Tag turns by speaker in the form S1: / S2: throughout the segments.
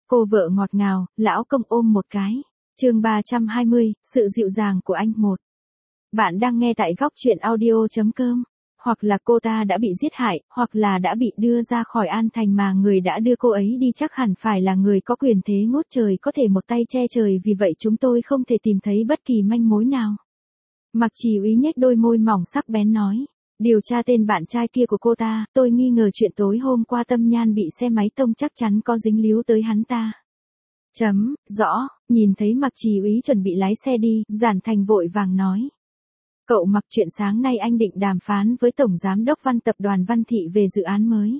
S1: Cô vợ ngọt ngào, lão công ôm một cái. Chương 320, sự dịu dàng của anh. 1. Bạn đang nghe tại góc truyện audio.com. Hoặc là cô ta đã bị giết hại, hoặc là đã bị đưa ra khỏi An Thành mà người đã đưa cô ấy đi chắc hẳn phải là người có quyền thế ngút trời có thể một tay che trời, vì vậy chúng tôi không thể tìm thấy bất kỳ manh mối nào. Mạc Trì Úy nhếch đôi môi mỏng sắc bén nói. Điều tra tên bạn trai kia của cô ta, tôi nghi ngờ chuyện tối hôm qua Tâm Nhan bị xe máy tông chắc chắn có dính líu tới hắn ta. Rõ, nhìn thấy Mạc Trì Úy chuẩn bị lái xe đi, Giản Thành vội vàng nói. Cậu Mạc, chuyện sáng nay anh định đàm phán với Tổng Giám đốc Văn tập đoàn Văn Thị về dự án mới.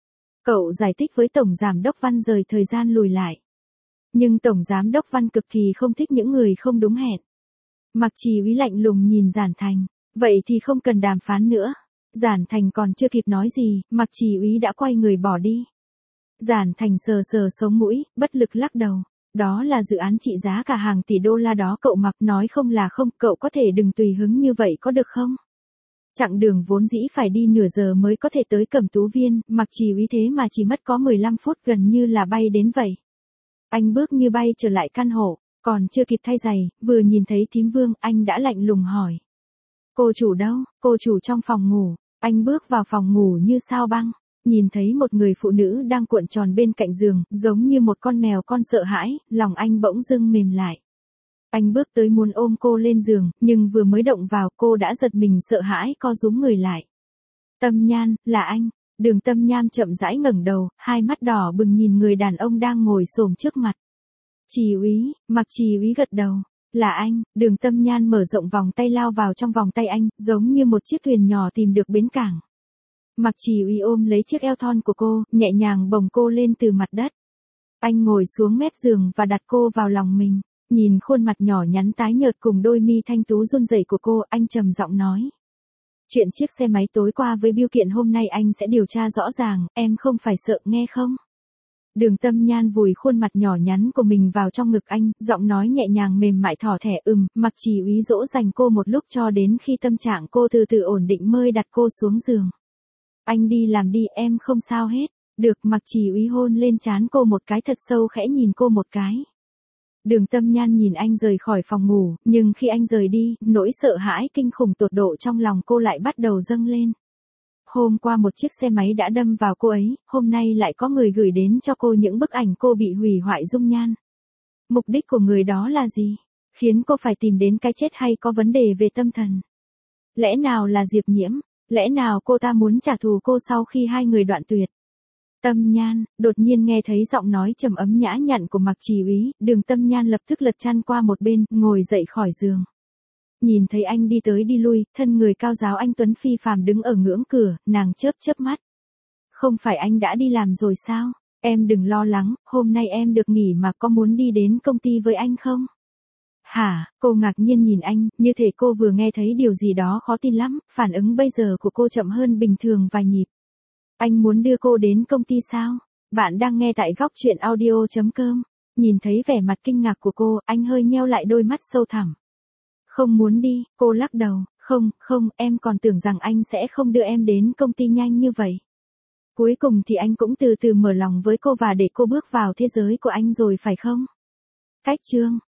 S1: Cậu giải thích với Tổng Giám đốc Văn rời thời gian lùi lại. Nhưng Tổng Giám đốc Văn cực kỳ không thích những người không đúng hẹn. Mạc Trì Úy lạnh lùng nhìn Giản Thành. Vậy thì không cần đàm phán nữa. Giản Thành còn chưa kịp nói gì, Mạc Trì Úy đã quay người bỏ đi. Giản Thành sờ sờ sống mũi, bất lực lắc đầu. Đó là dự án trị giá cả hàng tỷ đô la đó cậu Mạc, nói không là không, cậu có thể đừng tùy hứng như vậy có được không? Chặng đường vốn dĩ phải đi nửa giờ mới có thể tới Cẩm Tú Viên, Mạc Trì Úy thế mà chỉ mất có 15 phút, gần như là bay đến vậy. Anh bước như bay trở lại căn hộ, còn chưa kịp thay giày, vừa nhìn thấy thím Vương, anh đã lạnh lùng hỏi. Cô chủ đâu? Cô chủ trong phòng ngủ. Anh bước vào phòng ngủ như sao băng, nhìn thấy một người phụ nữ đang cuộn tròn bên cạnh giường, giống như một con mèo con sợ hãi, lòng anh bỗng dưng mềm lại. Anh bước tới muốn ôm cô lên giường, nhưng vừa mới động vào cô đã giật mình sợ hãi co rúm người lại. Tâm Nhan, là anh. Đường Tâm Nhan chậm rãi ngẩng đầu, hai mắt đỏ bừng nhìn người đàn ông đang ngồi xổm trước mặt. Trì Úy, Mạc Trì Úy gật đầu. Là anh. Đường Tâm Nhan mở rộng vòng tay lao vào trong vòng tay anh, giống như một chiếc thuyền nhỏ tìm được bến cảng. Mạc Trì Úy ôm lấy chiếc eo thon của cô, nhẹ nhàng bồng cô lên từ mặt đất. Anh ngồi xuống mép giường và đặt cô vào lòng mình, nhìn khuôn mặt nhỏ nhắn tái nhợt cùng đôi mi thanh tú run rẩy của cô, anh trầm giọng nói. Chuyện chiếc xe máy tối qua với bưu kiện hôm nay anh sẽ điều tra rõ ràng, em không phải sợ nghe không? Đường Tâm Nhan vùi khuôn mặt nhỏ nhắn của mình vào trong ngực anh, giọng nói nhẹ nhàng mềm mại thỏ thẻ. Mạc Trì Úy dỗ dành cô một lúc cho đến khi tâm trạng cô từ từ ổn định mới đặt cô xuống giường. Anh đi làm đi, em không sao hết. Được. Mạc Trì Úy hôn lên trán cô một cái thật sâu, khẽ nhìn cô một cái. Đường Tâm Nhan nhìn anh rời khỏi phòng ngủ, nhưng khi anh rời đi, nỗi sợ hãi kinh khủng tột độ trong lòng cô lại bắt đầu dâng lên. Hôm qua một chiếc xe máy đã đâm vào cô ấy, hôm nay lại có người gửi đến cho cô những bức ảnh cô bị hủy hoại dung nhan. Mục đích của người đó là gì? Khiến cô phải tìm đến cái chết hay có vấn đề về tâm thần? Lẽ nào là Diệp Nhiễm? Lẽ nào cô ta muốn trả thù cô sau khi hai người đoạn tuyệt? Tâm Nhan, đột nhiên nghe thấy giọng nói trầm ấm nhã nhặn của Mạc Trì Úy, Đường Tâm Nhan lập tức lật chăn qua một bên, ngồi dậy khỏi giường. Nhìn thấy anh đi tới đi lui, thân người cao ráo anh tuấn phi phàm đứng ở ngưỡng cửa, nàng chớp chớp mắt. Không phải anh đã đi làm rồi sao? Em đừng lo lắng, hôm nay em được nghỉ mà, có muốn đi đến công ty với anh không? Hả? Cô ngạc nhiên nhìn anh, như thể cô vừa nghe thấy điều gì đó khó tin lắm, phản ứng bây giờ của cô chậm hơn bình thường vài nhịp. Anh muốn đưa cô đến công ty sao? Bạn đang nghe tại góc truyện audio.com. Nhìn thấy vẻ mặt kinh ngạc của cô, anh hơi nheo lại đôi mắt sâu thẳm. Không muốn đi, cô lắc đầu. Không, em còn tưởng rằng anh sẽ không đưa em đến công ty nhanh như vậy. Cuối cùng thì anh cũng từ từ mở lòng với cô và để cô bước vào thế giới của anh rồi phải không? Cách chương.